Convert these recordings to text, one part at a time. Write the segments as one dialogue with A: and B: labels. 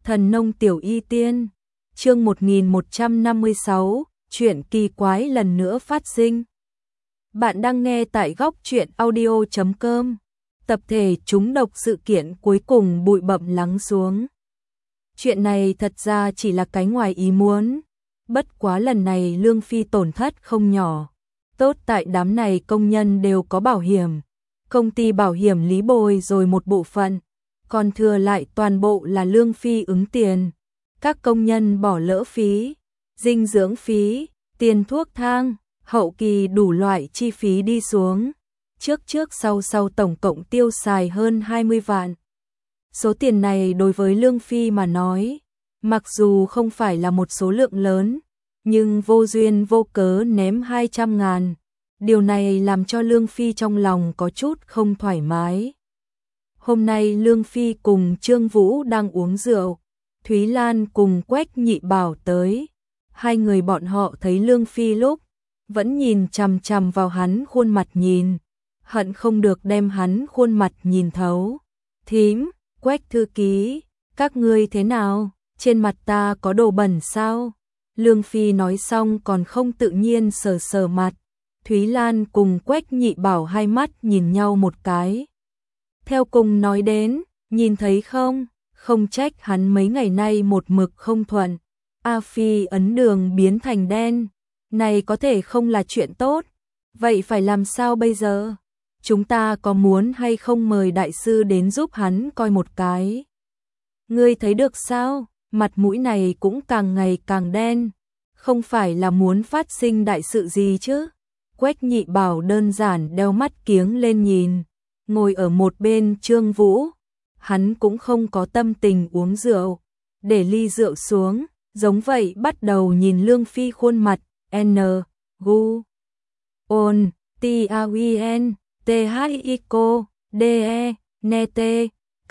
A: Thần nông tiểu y tiên, chương 1156, chuyện kỳ quái lần nữa phát sinh. Bạn đang nghe tại góc truyện audio.com. Tập thể trúng độc sự kiện cuối cùng bụi bặm lắng xuống. Chuyện này thật ra chỉ là cái ngoài ý muốn. Bất quá lần này Lương Phi tổn thất không nhỏ. Tốt tại đám này công nhân đều có bảo hiểm. Công ty bảo hiểm lý bồi rồi một bộ phận. Còn thừa lại toàn bộ là Lương Phi ứng tiền. Các công nhân bỏ lỡ phí, dinh dưỡng phí, tiền thuốc thang, hậu kỳ đủ loại chi phí đi xuống. Trước sau tổng cộng tiêu xài hơn 20 vạn. Số tiền này đối với Lương Phi mà nói, mặc dù không phải là một số lượng lớn, nhưng vô duyên vô cớ ném 200.000. Điều này làm cho Lương Phi trong lòng có chút không thoải mái. Hôm nay Lương Phi cùng Trương Vũ đang uống rượu, Thúy Lan cùng Quách Nhị Bảo tới. Hai người bọn họ thấy Lương Phi lúc, vẫn nhìn chằm chằm vào hắn khuôn mặt nhìn, hận không được đem hắn khuôn mặt nhìn thấu. Thím, Quách thư ký, các ngươi thế nào? Trên mặt ta có đồ bẩn sao? Lương Phi nói xong còn không tự nhiên sờ mặt. Thúy Lan cùng Quách Nhị Bảo hai mắt nhìn nhau một cái. Theo cùng nói đến, nhìn thấy không? Không trách hắn mấy ngày nay một mực không thuận. A Phi ấn đường biến thành đen. Này có thể không là chuyện tốt. Vậy phải làm sao bây giờ? Chúng ta có muốn hay không mời đại sư đến giúp hắn coi một cái? Ngươi thấy được sao? Mặt mũi này cũng càng ngày càng đen. Không phải là muốn phát sinh đại sự gì chứ? Quách Nhị Bảo đơn giản đeo mắt kiếng lên nhìn. Ngồi ở một bên Trương Vũ, hắn cũng không có tâm tình uống rượu, để ly rượu xuống, giống vậy bắt đầu nhìn Lương Phi khuôn mặt, N, Gu, On, T-A-W-N, T-H-I-C-O, D-E, N-T,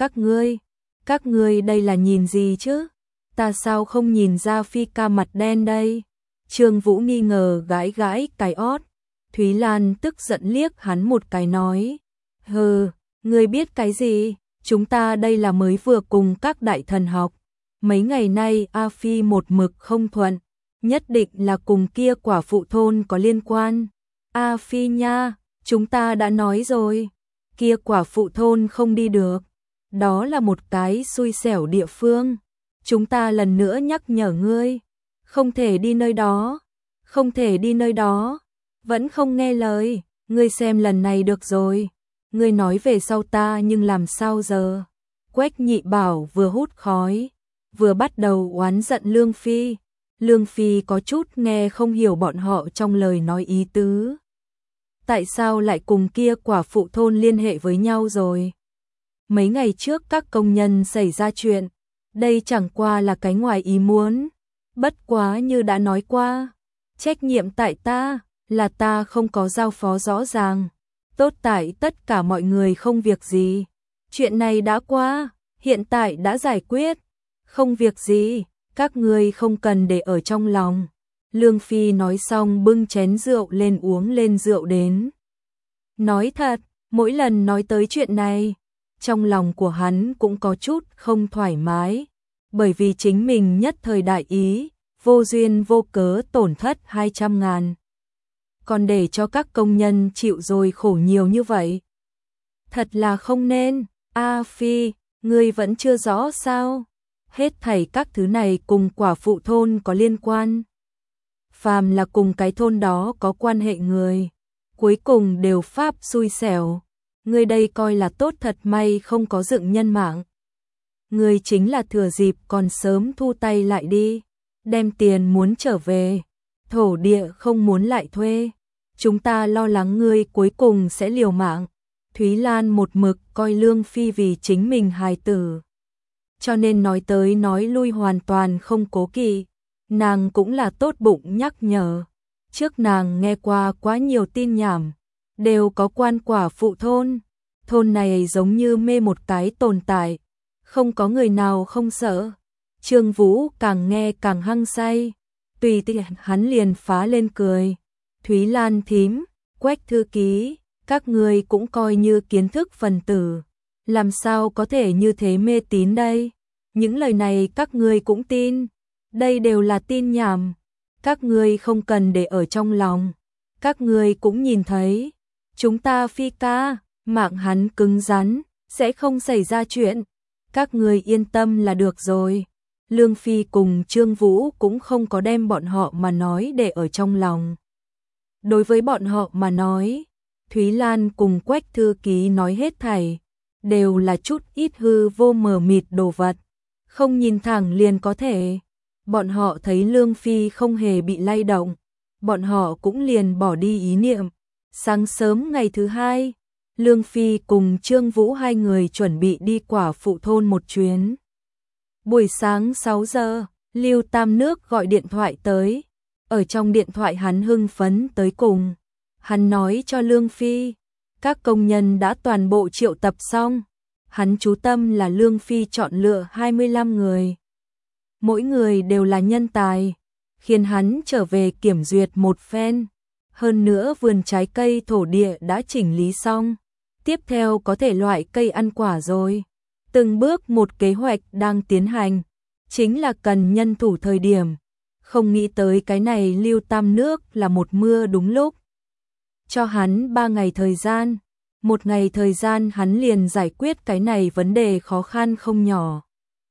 A: các ngươi đây là nhìn gì chứ? Ta sao không nhìn ra Phi ca mặt đen đây? Trương Vũ nghi ngờ gãi cái ót, Thúy Lan tức giận liếc hắn một cái nói. Hừ, ngươi biết cái gì? Chúng ta đây là mới vừa cùng các đại thần học. Mấy ngày nay A Phi một mực không thuận, nhất định là cùng kia quả phụ thôn có liên quan. A Phi nha, chúng ta đã nói rồi, kia quả phụ thôn không đi được. Đó là một cái xui xẻo địa phương. Chúng ta lần nữa nhắc nhở ngươi, không thể đi nơi đó, không thể đi nơi đó. Vẫn không nghe lời, ngươi xem lần này được rồi. Ngươi nói về sau ta nhưng làm sao giờ? Quách Nhị Bảo vừa hút khói, vừa bắt đầu oán giận Lương Phi. Lương Phi có chút nghe không hiểu bọn họ trong lời nói ý tứ. Tại sao lại cùng kia quả phụ thôn liên hệ với nhau rồi? Mấy ngày trước các công nhân xảy ra chuyện, đây chẳng qua là cái ngoài ý muốn. Bất quá như đã nói qua, trách nhiệm tại ta, là ta không có giao phó rõ ràng. Tốt tại tất cả mọi người không việc gì. Chuyện này đã qua, hiện tại đã giải quyết. Không việc gì, các ngươi không cần để ở trong lòng. Lương Phi nói xong bưng chén rượu lên uống lên rượu đến. Nói thật, mỗi lần nói tới chuyện này, trong lòng của hắn cũng có chút không thoải mái. Bởi vì chính mình nhất thời đại ý, vô duyên vô cớ tổn thất 200.000. Còn để cho các công nhân chịu rồi khổ nhiều như vậy. Thật là không nên. A Phi, ngươi vẫn chưa rõ sao? Hết thảy các thứ này cùng quả phụ thôn có liên quan. Phàm là cùng cái thôn đó có quan hệ người, cuối cùng đều pháp xui xẻo. Ngươi đây coi là tốt thật may không có dựng nhân mạng. Ngươi chính là thừa dịp còn sớm thu tay lại đi. Đem tiền muốn trở về, thổ địa không muốn lại thuê. Chúng ta lo lắng ngươi cuối cùng sẽ liều mạng. Thúy Lan một mực coi Lương Phi vì chính mình hài tử, cho nên nói tới nói lui hoàn toàn không cố kỵ. Nàng cũng là tốt bụng nhắc nhở. Trước nàng nghe qua quá nhiều tin nhảm, đều có quan quả phụ thôn. Thôn này giống như mê một cái tồn tại, không có người nào không sợ. Trương Vũ càng nghe càng hăng say, tùy tiện hắn liền phá lên cười. Thúy Lan thím, Quách thư ký, các ngươi cũng coi như kiến thức phần tử, làm sao có thể như thế mê tín đây? Những lời này các ngươi cũng tin, đây đều là tin nhảm, các ngươi không cần để ở trong lòng, các ngươi cũng nhìn thấy, chúng ta Phi ca, mạng hắn cứng rắn, sẽ không xảy ra chuyện, các ngươi yên tâm là được rồi. Lương Phi cùng Trương Vũ cũng không có đem bọn họ mà nói để ở trong lòng. Đối với bọn họ mà nói, Thúy Lan cùng Quách thư ký nói hết thảy, đều là chút ít hư vô mờ mịt đồ vật, không nhìn thẳng liền có thể. Bọn họ thấy Lương Phi không hề bị lay động, bọn họ cũng liền bỏ đi ý niệm. Sáng sớm ngày thứ hai, Lương Phi cùng Trương Vũ hai người chuẩn bị đi Quả Phụ thôn một chuyến. Buổi sáng 6 giờ, Lưu Tam Nước gọi điện thoại tới. Ở trong điện thoại hắn hưng phấn tới cùng. Hắn nói cho Lương Phi, các công nhân đã toàn bộ triệu tập xong. Hắn chú tâm là Lương Phi chọn lựa 25 người. Mỗi người đều là nhân tài, khiến hắn trở về kiểm duyệt một phen. Hơn nữa vườn trái cây thổ địa đã chỉnh lý xong. Tiếp theo có thể loại cây ăn quả rồi. Từng bước một kế hoạch đang tiến hành, chính là cần nhân thủ thời điểm. Không nghĩ tới cái này Lưu Tam Nước là một mưa đúng lúc. Cho hắn 3 ngày thời gian, một ngày thời gian hắn liền giải quyết cái này vấn đề khó khăn không nhỏ.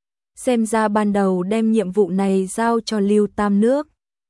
A: Xem ra ban đầu đem nhiệm vụ này giao cho Lưu Tam Nước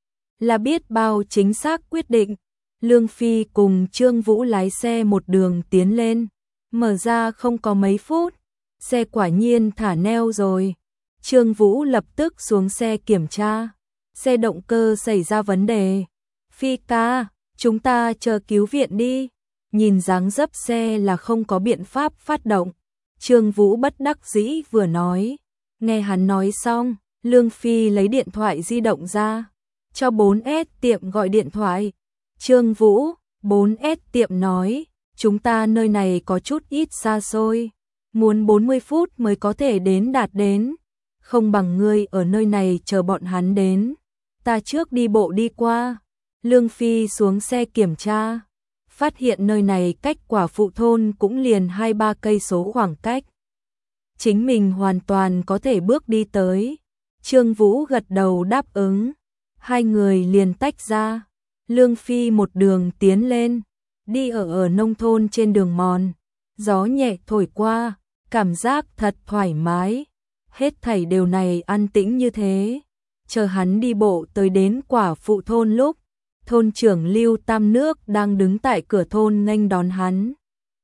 A: là biết bao chính xác quyết định. Lương Phi cùng Trương Vũ lái xe một đường tiến lên, mở ra không có mấy phút, xe quả nhiên thả neo rồi. Trương Vũ lập tức xuống xe kiểm tra, xe động cơ xảy ra vấn đề. Phi ca, chúng ta chờ cứu viện đi. Nhìn dáng dấp xe là không có biện pháp phát động. Trương Vũ bất đắc dĩ vừa nói. Nghe hắn nói xong, Lương Phi lấy điện thoại di động ra, cho 4S tiệm gọi điện thoại. Trương Vũ, 4S tiệm nói, chúng ta nơi này có chút ít xa xôi, muốn 40 phút mới có thể đạt đến, không bằng ngươi ở nơi này chờ bọn hắn đến, ta trước đi bộ đi qua. Lương Phi xuống xe kiểm tra, phát hiện nơi này cách Quả Phụ thôn cũng liền 2-3 cây số khoảng cách. Chính mình hoàn toàn có thể bước đi tới. Trương Vũ gật đầu đáp ứng, hai người liền tách ra. Lương Phi một đường tiến lên, đi ở nông thôn trên đường mòn, gió nhẹ thổi qua, cảm giác thật thoải mái. Hết thảy điều này an tĩnh như thế. Chờ hắn đi bộ tới đến Quả Phụ thôn lúc, thôn trưởng Lưu Tam Nước đang đứng tại cửa thôn nghênh đón hắn.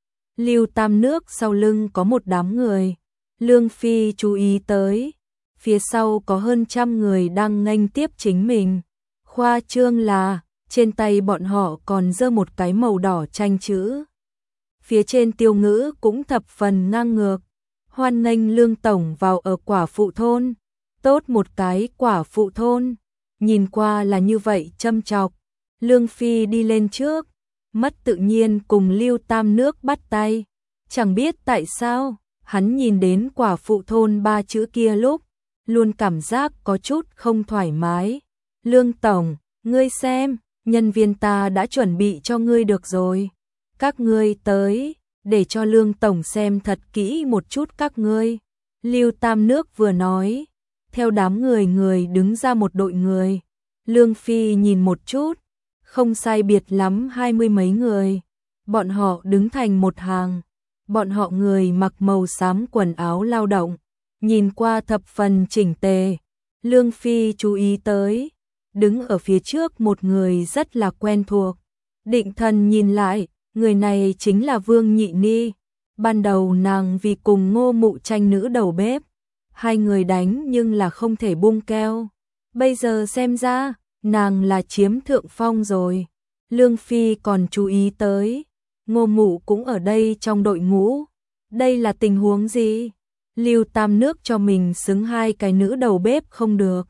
A: Lưu Tam Nước sau lưng có một đám người, Lương Phi chú ý tới, phía sau có hơn 100 người đang nghênh tiếp chính mình. Khoa trương là trên tay bọn họ còn giơ một cái màu đỏ tranh chữ. Phía trên tiêu ngữ cũng thập phần ngang ngược. Hoan nghênh Lương tổng vào ở Quả Phụ thôn. Tốt một cái Quả Phụ thôn. Nhìn qua là như vậy châm chọc. Lương Phi đi lên trước, mất tự nhiên cùng Lưu Tam Nước bắt tay. Chẳng biết tại sao, hắn nhìn đến Quả Phụ thôn 3 chữ kia lúc, luôn cảm giác có chút không thoải mái. Lương tổng, ngươi xem, nhân viên ta đã chuẩn bị cho ngươi được rồi. Các ngươi tới, để cho Lương tổng xem thật kỹ một chút các ngươi. Lưu Tam Nước vừa nói, theo đám người đứng ra một đội người. Lương Phi nhìn một chút, không sai biệt lắm 20 mấy người. Bọn họ đứng thành một hàng. Bọn họ người mặc màu xám quần áo lao động, nhìn qua thập phần chỉnh tề. Lương Phi chú ý tới, đứng ở phía trước một người rất là quen thuộc. Định thần nhìn lại, người này chính là Vương Nhị Ni. Ban đầu nàng vì cùng Ngô Mụ tranh nữ đầu bếp, hai người đánh nhưng là không thể buông keo. Bây giờ xem ra, nàng là chiếm thượng phong rồi. Lương Phi còn chú ý tới, Ngô Mụ cũng ở đây trong đội ngũ. Đây là tình huống gì? Lưu Tam Nước cho mình xứng 2 cái nữ đầu bếp không được.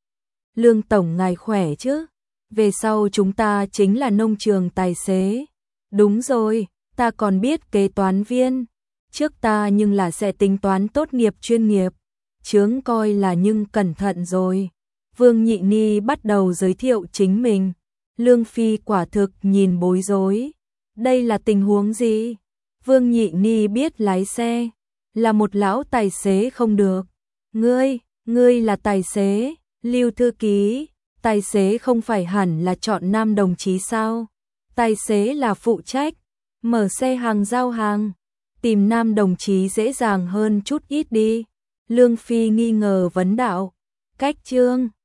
A: Lương tổng ngài khỏe chứ? Về sau chúng ta chính là nông trường tài xế. Đúng rồi, ta còn biết kế toán viên. Trước ta nhưng là sẽ tính toán tốt nghiệp chuyên nghiệp. Chướng coi là nhưng cẩn thận rồi. Vương Nhị Ni bắt đầu giới thiệu chính mình. Lương Phi quả thực nhìn bối rối. Đây là tình huống gì? Vương Nhị Ni biết lái xe, là một lão tài xế không được. Ngươi là tài xế, Lưu thư ký, tài xế không phải hẳn là chọn nam đồng chí sao? Tài xế là phụ trách, mở xe hàng giao hàng, tìm nam đồng chí dễ dàng hơn chút ít đi. Lương Phi nghi ngờ vấn đạo, cách Trương